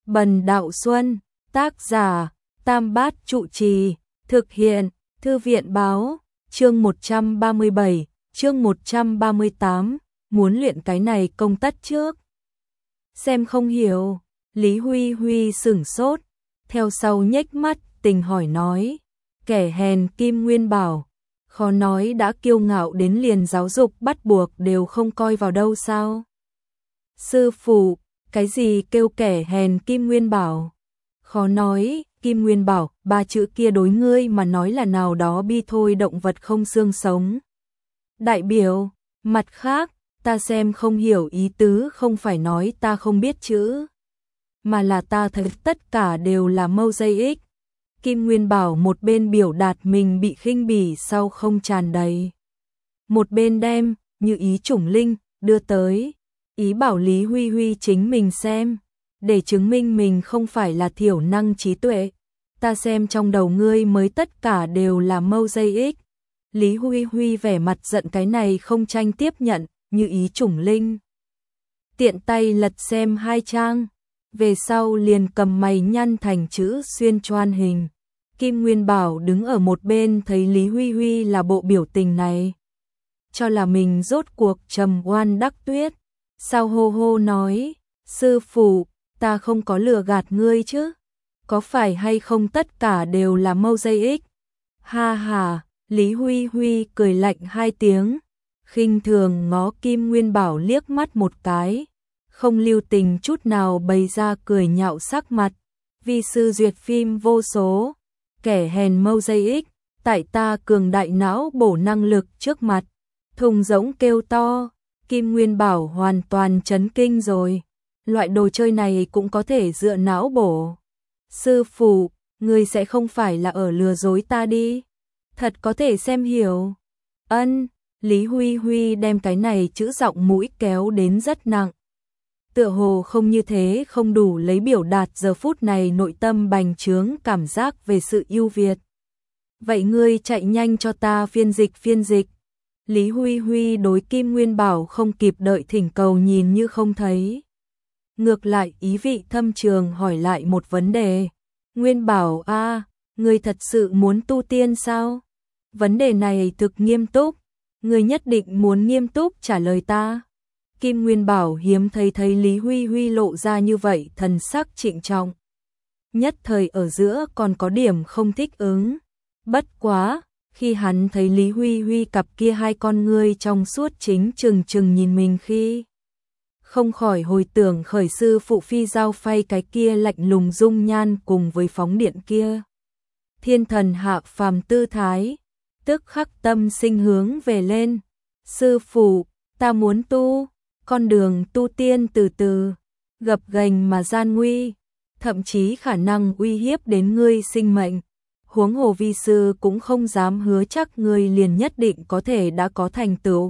Bần Đạo Xuân, tác giả, Tam Bát Trụ Trì, thực hiện, Thư viện báo, chương 137, chương 138, muốn luyện cái này công tất trước. Xem không hiểu, Lý Huy Huy sửng sốt, theo sau nhếch mắt, tình hỏi nói, kẻ hèn Kim Nguyên bảo, khó nói đã kiêu ngạo đến liền giáo dục bắt buộc đều không coi vào đâu sao? Sư phụ, cái gì kêu kẻ hèn Kim Nguyên bảo? Khó nói, Kim Nguyên bảo, ba chữ kia đối ngươi mà nói là nào đó bi thôi động vật không xương sống. Đại biểu, mặt khác, ta xem không hiểu ý tứ không phải nói ta không biết chữ, mà là ta thấy tất cả đều là mâu dây ích. Kim Nguyên bảo một bên biểu đạt mình bị khinh bỉ sau không tràn đầy. Một bên đem, như ý chủng linh, đưa tới. Ý bảo Lý Huy Huy chính mình xem, để chứng minh mình không phải là thiểu năng trí tuệ. Ta xem trong đầu ngươi mới tất cả đều là mâu dây ích. Lý Huy Huy vẻ mặt giận cái này không tranh tiếp nhận, như ý chủng linh. Tiện tay lật xem 2 trang, về sau liền cầm mày nhăn thành chữ xuyên choan hình. Kim Nguyên bảo đứng ở một bên thấy Lý Huy Huy là bộ biểu tình này, cho là mình rốt cuộc trầm oan đắc tuyết. Sao hô hô nói, sư phụ, ta không có lừa gạt ngươi chứ, có phải hay không tất cả đều là mâu dây ích? Ha ha, Lý Huy Huy cười lạnh 2 tiếng, khinh thường ngó Kim Nguyên bảo liếc mắt một cái, không lưu tình chút nào bày ra cười nhạo sắc mặt. Vi sư duyệt phim vô số, kẻ hèn mâu dây ích, tại ta cường đại não bổ năng lực trước mặt, thùng rỗng kêu to. Kim Nguyên bảo hoàn toàn chấn kinh rồi, loại đồ chơi này cũng có thể dựa não bổ. Sư phụ, ngươi sẽ không phải là ở lừa dối ta đi, thật có thể xem hiểu. Ân, Lý Huy Huy đem cái này chữ giọng mũi kéo đến rất nặng. Tựa hồ không như thế không đủ lấy biểu đạt giờ phút này nội tâm bành trướng cảm giác về sự ưu việt. Vậy ngươi chạy nhanh cho ta phiên dịch. Lý Huy Huy đối Kim Nguyên bảo không kịp đợi thỉnh cầu nhìn như không thấy. Ngược lại ý vị thâm trường hỏi lại một vấn đề. Nguyên bảo a, ngươi thật sự muốn tu tiên sao? Vấn đề này thực nghiêm túc, ngươi nhất định muốn nghiêm túc trả lời ta. Kim Nguyên bảo hiếm thấy Lý Huy Huy lộ ra như vậy thần sắc trịnh trọng. Nhất thời ở giữa còn có điểm không thích ứng. Bất quá, khi hắn thấy Lý Huy Huy cặp kia 2 con ngươi trong suốt chính chừng nhìn mình khi, không khỏi hồi tưởng khởi sư phụ phi giao phay cái kia lạnh lùng dung nhan cùng với phóng điện kia. Thiên thần hạ phàm tư thái, tức khắc tâm sinh hướng về lên. Sư phụ, ta muốn tu, con đường tu tiên từ từ, gập ghềnh mà gian nguy, thậm chí khả năng uy hiếp đến ngươi sinh mệnh. Huống hồ vi sư cũng không dám hứa chắc ngươi liền nhất định có thể đã có thành tựu.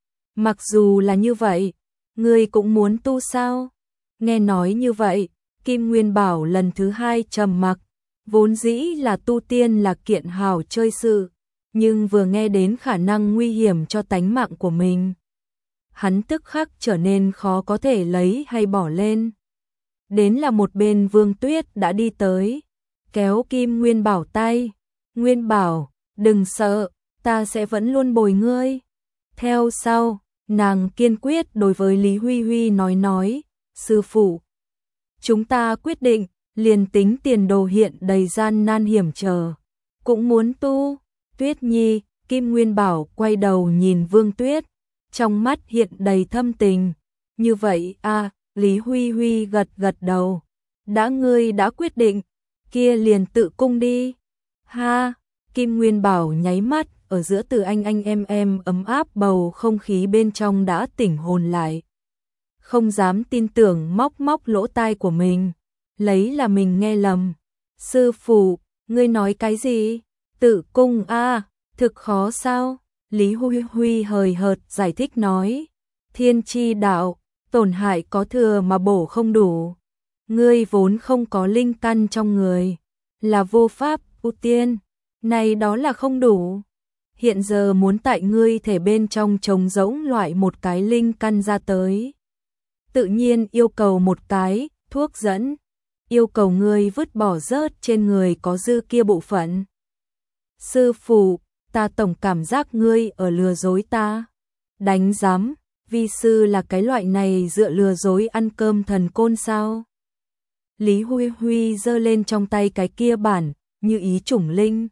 Mặc dù là như vậy, ngươi cũng muốn tu sao? Nghe nói như vậy, Kim Nguyên bảo lần thứ 2 trầm mặc, vốn dĩ là tu tiên là kiện hảo chơi sự, nhưng vừa nghe đến khả năng nguy hiểm cho tánh mạng của mình, hắn tức khắc trở nên khó có thể lấy hay bỏ lên. Đến là một bên Vương Tuyết đã đi tới, kéo Kim Nguyên bảo tay. Nguyên bảo, đừng sợ, ta sẽ vẫn luôn bồi ngươi. Theo sau, nàng kiên quyết đối với Lý Huy Huy nói, sư phụ, chúng ta quyết định, liền tính tiền đồ hiện đầy gian nan hiểm trở, cũng muốn tu. Tuyết Nhi, Kim Nguyên bảo quay đầu nhìn Vương Tuyết, trong mắt hiện đầy thâm tình. Như vậy a, Lý Huy Huy gật đầu. Đã ngươi đã quyết định, kia liền tự cung đi. Ha, Kim Nguyên bảo nháy mắt, ở giữa từ anh em ấm áp bầu không khí bên trong đã tỉnh hồn lại. Không dám tin tưởng móc lỗ tai của mình, lấy là mình nghe lầm. Sư phụ, ngươi nói cái gì? Tự cung a, thực khó sao? Lý Huy Huy hời hợt giải thích nói. Thiên chi đạo, tổn hại có thừa mà bổ không đủ. Ngươi vốn không có linh căn trong người, là vô pháp ưu tiên, này đó là không đủ. Hiện giờ muốn tại ngươi thể bên trong trống rỗng loại một cái linh căn ra tới, tự nhiên yêu cầu một cái thuốc dẫn. yêu cầu ngươi vứt bỏ rớt trên người có dư kia bộ phận. Sư phụ, ta tổng cảm giác ngươi ở lừa dối ta. Đánh giám, vi sư là cái loại này dựa lừa dối ăn cơm thần côn sao? Lý Huy Huy giơ lên trong tay cái kia bản, như ý chủng linh.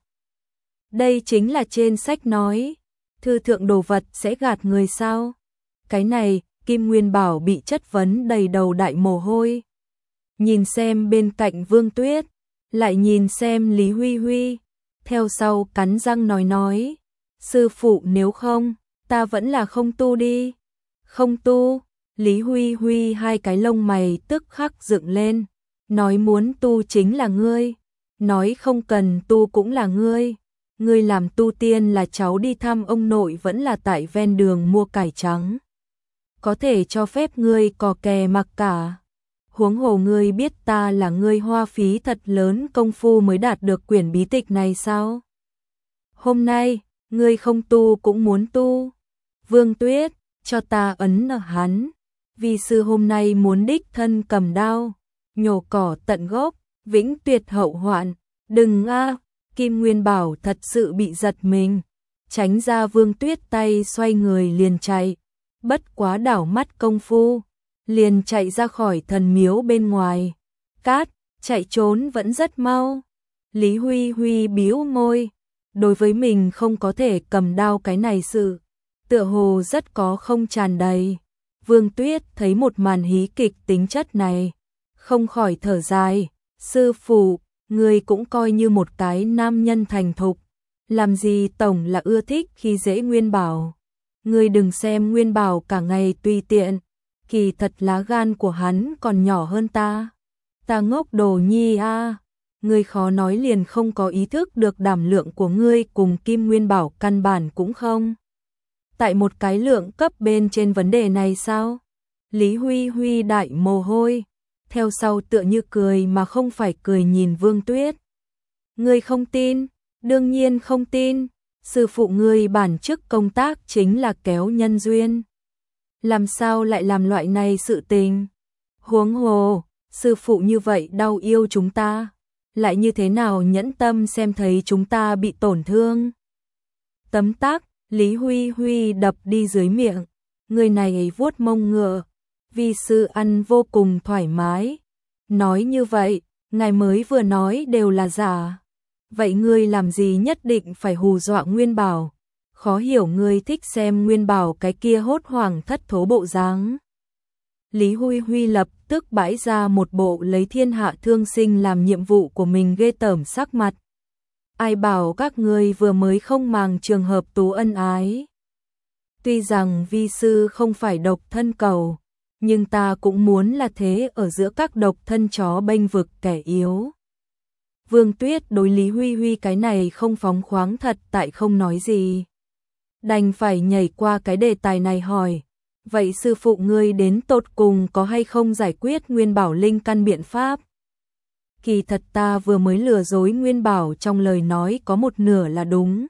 Đây chính là trên sách nói, thư thượng đồ vật sẽ gạt người sao? Cái này, Kim Nguyên Bảo bị chất vấn đầy đầu đại mồ hôi. Nhìn xem bên cạnh Vương Tuyết, lại nhìn xem Lý Huy Huy, theo sau cắn răng nói, sư phụ nếu không, ta vẫn là không tu đi. Không tu, Lý Huy Huy hai cái lông mày tức khắc dựng lên, nói muốn tu chính là ngươi, nói không cần tu cũng là ngươi. Ngươi làm tu tiên là cháu đi thăm ông nội vẫn là tại ven đường mua cải trắng. Có thể cho phép ngươi cò kè mặc cả. Huống hồ ngươi biết ta là ngươi hoa phí thật lớn công phu mới đạt được quyển bí tịch này sao? Hôm nay, ngươi không tu cũng muốn tu. Vương Tuyết, cho ta ấn ở hắn. Vi sư hôm nay muốn đích thân cầm đao, nhổ cỏ tận gốc, vĩnh tuyệt hậu hoạn. Đừng a! Kim Nguyên Bảo thật sự bị giật mình, tránh ra Vương Tuyết tay xoay người liền chạy, bất quá đảo mắt công phu, liền chạy ra khỏi thần miếu bên ngoài. Cát, chạy trốn vẫn rất mau. Lý Huy Huy bĩu môi, đối với mình không có thể cầm đao cái này sự, tựa hồ rất có không tràn đầy. Vương Tuyết thấy một màn hí kịch tính chất này, không khỏi thở dài, sư phụ, ngươi cũng coi như một cái nam nhân thành thục, làm gì tổng là ưa thích khi dễ Nguyên Bảo. Ngươi đừng xem Nguyên Bảo cả ngày tùy tiện, kỳ thật lá gan của hắn còn nhỏ hơn ta. Ta ngốc đồ nhi a, ngươi khó nói liền không có ý thức được đảm lượng của ngươi cùng Kim Nguyên Bảo căn bản cũng không. Tại một cái lượng cấp bên trên vấn đề này sao? Lý Huy Huy đại mồ hôi, theo sau tựa như cười mà không phải cười nhìn Vương Tuyết. Ngươi không tin? Đương nhiên không tin, sư phụ ngươi bản chức công tác chính là kéo nhân duyên. Làm sao lại làm loại này sự tình? Huống hồ, sư phụ như vậy đau yêu chúng ta, lại như thế nào nhẫn tâm xem thấy chúng ta bị tổn thương? Tấm tắc, Lý Huy Huy đập đi dưới miệng, người này vuốt mông ngựa, vi sư ăn vô cùng thoải mái. Nói như vậy, ngài mới vừa nói đều là giả. Vậy ngươi làm gì nhất định phải hù dọa Nguyên Bảo? Khó hiểu ngươi thích xem Nguyên Bảo cái kia hốt hoảng thất thố bộ dáng. Lý Huy Huy lập tức bãi ra một bộ lấy thiên hạ thương sinh làm nhiệm vụ của mình ghê tởm sắc mặt. Ai bảo các ngươi vừa mới không màng trường hợp tú ân ái. Tuy rằng vi sư không phải độc thân cầu, nhưng ta cũng muốn là thế ở giữa các độc thân chó bênh vực kẻ yếu. Vương Tuyết đối Lý Huy Huy cái này không phóng khoáng thật tại không nói gì. Đành phải nhảy qua cái đề tài này hỏi, vậy sư phụ ngươi đến tột cùng có hay không giải quyết Nguyên Bảo linh căn biện pháp? Kỳ thật ta vừa mới lừa dối Nguyên Bảo trong lời nói có một nửa là đúng.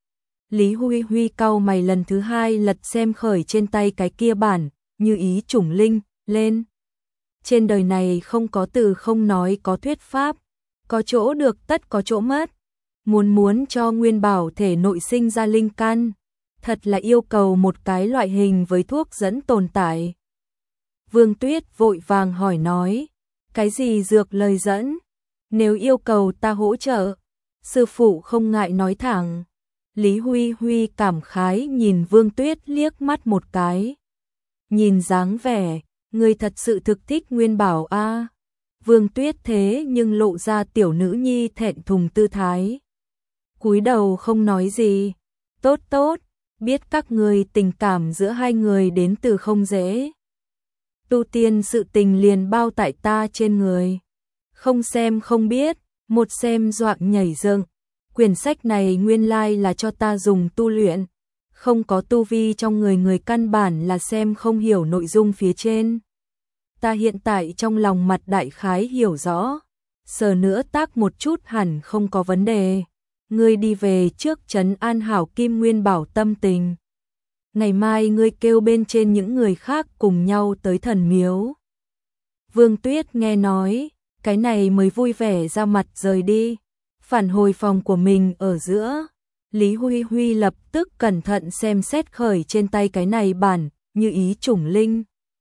Lý Huy Huy cau mày lần thứ hai lật xem khởi trên tay cái kia bản, như ý chủng linh, lên. Trên đời này không có từ không nói có thuyết pháp, có chỗ được tất có chỗ mất. Muốn cho Nguyên Bảo thể nội sinh ra linh căn, thật là yêu cầu một cái loại hình với thuốc dẫn tồn tại. Vương Tuyết vội vàng hỏi nói, cái gì dược lời dẫn? Nếu yêu cầu ta hỗ trợ, sư phụ không ngại nói thẳng. Lý Huy Huy cảm khái nhìn Vương Tuyết liếc mắt một cái. Nhìn dáng vẻ, người thật sự thực thích Nguyên Bảo a. Vương Tuyết thế nhưng lộ ra tiểu nữ nhi thẹn thùng tư thái. Cúi đầu không nói gì. Tốt tốt, biết các người tình cảm giữa hai người đến từ không dễ. Tu tiên sự tình liền bao tại ta trên người. Không xem không biết, một xem doạng nhảy dựng. Quyển sách này nguyên lai là cho ta dùng tu luyện. Không có tu vi trong người căn bản là xem không hiểu nội dung phía trên. Ta hiện tại trong lòng mặt đại khái hiểu rõ. Sờ nữa tác một chút hẳn không có vấn đề. Ngươi đi về trước trấn an hảo Kim Nguyên Bảo tâm tình. Ngày mai ngươi kêu bên trên những người khác cùng nhau tới thần miếu. Vương Tuyết nghe nói, cái này mới vui vẻ ra mặt rời đi. Phản hồi phòng của mình ở giữa, Lý Huy Huy lập tức cẩn thận xem xét khởi trên tay cái này bản, như ý chủng linh.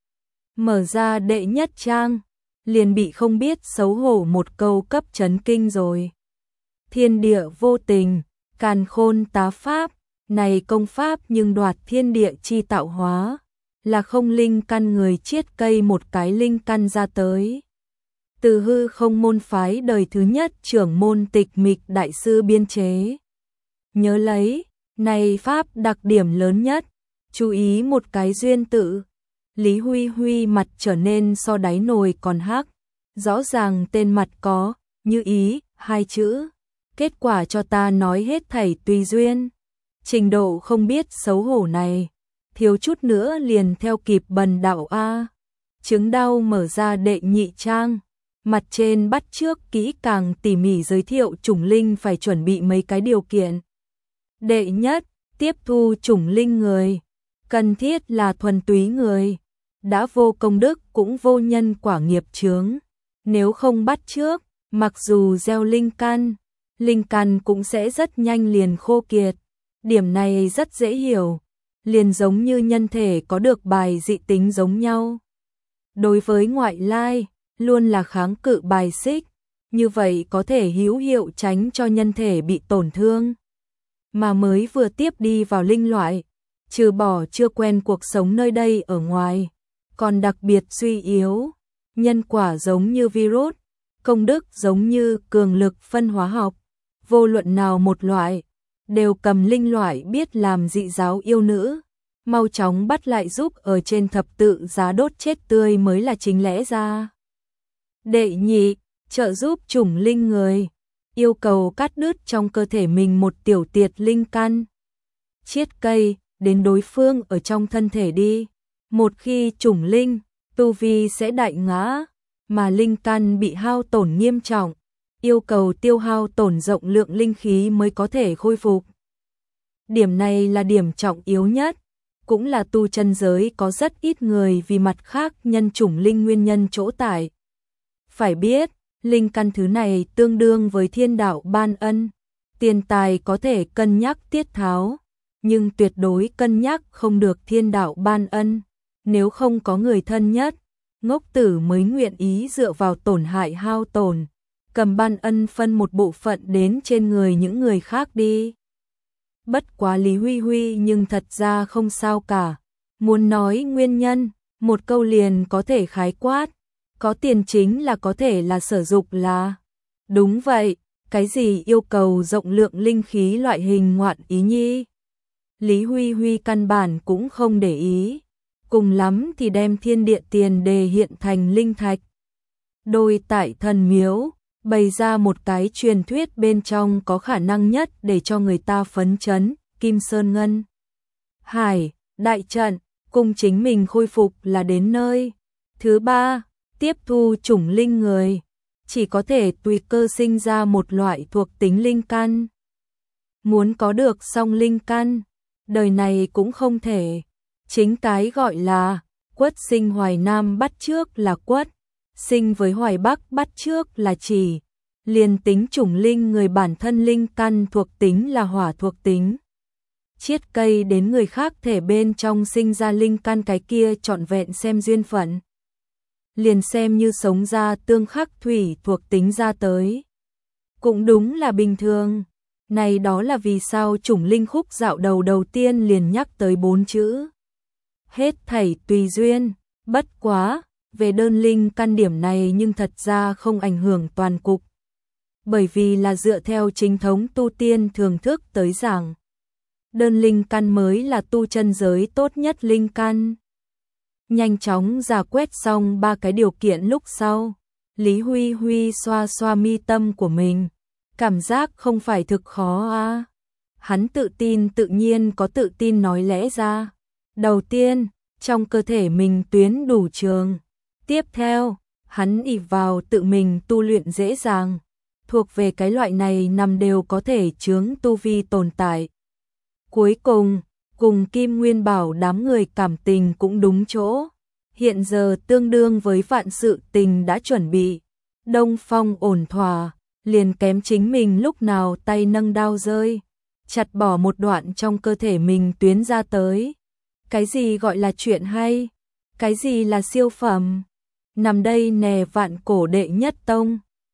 Mở ra đệ nhất trang, liền bị không biết xấu hổ một câu cấp chấn kinh rồi. Thiên địa vô tình, càn khôn tá pháp, này công pháp nhưng đoạt thiên địa chi tạo hóa, là không linh căn người chiết cây một cái linh căn ra tới. Từ hư không môn phái đời thứ nhất trưởng môn Tịch Mịch đại sư biên chế. Nhớ lấy, này pháp đặc điểm lớn nhất, chú ý một cái duyên tự. Lý Huy Huy mặt trở nên so đáy nồi còn hắc, rõ ràng tên mặt có, như ý, hai chữ. Kết quả cho ta nói hết thảy tùy duyên. Trình độ không biết xấu hổ này, thiếu chút nữa liền theo kịp bần đạo A. Chứng đau mở ra đệ nhị trang, mặt trên bắt trước kỹ càng tỉ mỉ giới thiệu chủng linh phải chuẩn bị mấy cái điều kiện. Đệ nhất, tiếp thu chủng linh người, cần thiết là thuần túy người, đã vô công đức cũng vô nhân quả nghiệp chướng. Nếu không bắt trước, mặc dù gieo linh căn cũng sẽ rất nhanh liền khô kiệt. Điểm này rất dễ hiểu, liền giống như nhân thể có được bài dị tính giống nhau. Đối với ngoại lai, luôn là kháng cự bài xích, như vậy có thể hữu hiệu tránh cho nhân thể bị tổn thương. Mà mới vừa tiếp đi vào linh loại, trừ bỏ chưa quen cuộc sống nơi đây ở ngoài, còn đặc biệt suy yếu, nhân quả giống như virus, công đức giống như cường lực phân hóa học, vô luận nào một loại, đều cầm linh loại biết làm dị giáo yêu nữ, mau chóng bắt lại giúp ở trên thập tự giá đốt chết tươi mới là chính lẽ ra. Đệ nhị, trợ giúp chủng linh người, yêu cầu cắt đứt trong cơ thể mình một tiểu tiệt linh căn. Chiết cây, đến đối phương ở trong thân thể đi. Một khi chủng linh, tu vi sẽ đại ngã, mà linh căn bị hao tổn nghiêm trọng, yêu cầu tiêu hao tổn rộng lượng linh khí mới có thể khôi phục. Điểm này là điểm trọng yếu nhất, cũng là tu chân giới có rất ít người vì mặt khác nhân chủng linh nguyên nhân chỗ tại. Phải biết, linh căn thứ này tương đương với thiên đạo ban ân, tiền tài có thể cân nhắc tiết tháo, nhưng tuyệt đối cân nhắc không được thiên đạo ban ân, nếu không có người thân nhất, ngốc tử mới nguyện ý dựa vào tổn hại hao tổn, cầm ban ân phân một bộ phận đến trên người những người khác đi. Bất quá Lý Huy Huy nhưng thật ra không sao cả, muốn nói nguyên nhân, một câu liền có thể khái quát, có tiền chính là có thể là sử dụng là. Đúng vậy, cái gì yêu cầu rộng lượng linh khí loại hình ngoạn ý nhi. Lý Huy Huy căn bản cũng không để ý, cùng lắm thì đem thiên địa tiền đề hiện thành linh thạch. Đôi tại thần miếu, bày ra một cái truyền thuyết bên trong có khả năng nhất để cho người ta phấn chấn, Kim Sơn Ngân. Hải, đại trận, cùng chính mình khôi phục là đến nơi. Thứ ba, tiếp thu chủng linh người, chỉ có thể tùy cơ sinh ra một loại thuộc tính linh căn. Muốn có được song linh căn, đời này cũng không thể. Chính cái gọi là quất sinh Hoài Nam bắt trước là quất, sinh với Hoài Bắc bắt trước là chỉ. Liền tính chủng linh người bản thân linh căn thuộc tính là hỏa thuộc tính. Chiết cây đến người khác thể bên trong sinh ra linh căn cái kia trọn vẹn xem duyên phận. Liền xem như sống ra tương khắc thủy thuộc tính ra tới. Cũng đúng là bình thường. Này đó là vì sao chủng linh khúc dạo đầu tiên liền nhắc tới 4 chữ. Hết thảy tùy duyên, bất quá, về đơn linh căn điểm này nhưng thật ra không ảnh hưởng toàn cục. Bởi vì là dựa theo chính thống tu tiên thường thức tới giảng. Đơn linh căn mới là tu chân giới tốt nhất linh căn. Nhanh chóng giả quét xong 3 cái điều kiện lúc sau, Lý Huy Huy xoa xoa mi tâm của mình, cảm giác không phải thực khó à. Hắn tự nhiên có tự tin nói lẽ ra. Đầu tiên, trong cơ thể mình tuyến đủ trường. Tiếp theo, hắn ỷ vào tự mình tu luyện dễ dàng. Thuộc về cái loại này nằm đều có thể chướng tu vi tồn tại. Cuối cùng Kim Nguyên Bảo đám người cảm tình cũng đúng chỗ. Hiện giờ tương đương với vạn sự tình đã chuẩn bị. Đông Phong ổn thỏa, liền kém chính mình lúc nào tay nâng đao rơi, chặt bỏ một đoạn trong cơ thể mình tuyến ra tới. Cái gì gọi là chuyện hay? Cái gì là siêu phẩm? Nằm đây nè vạn cổ đệ nhất tông,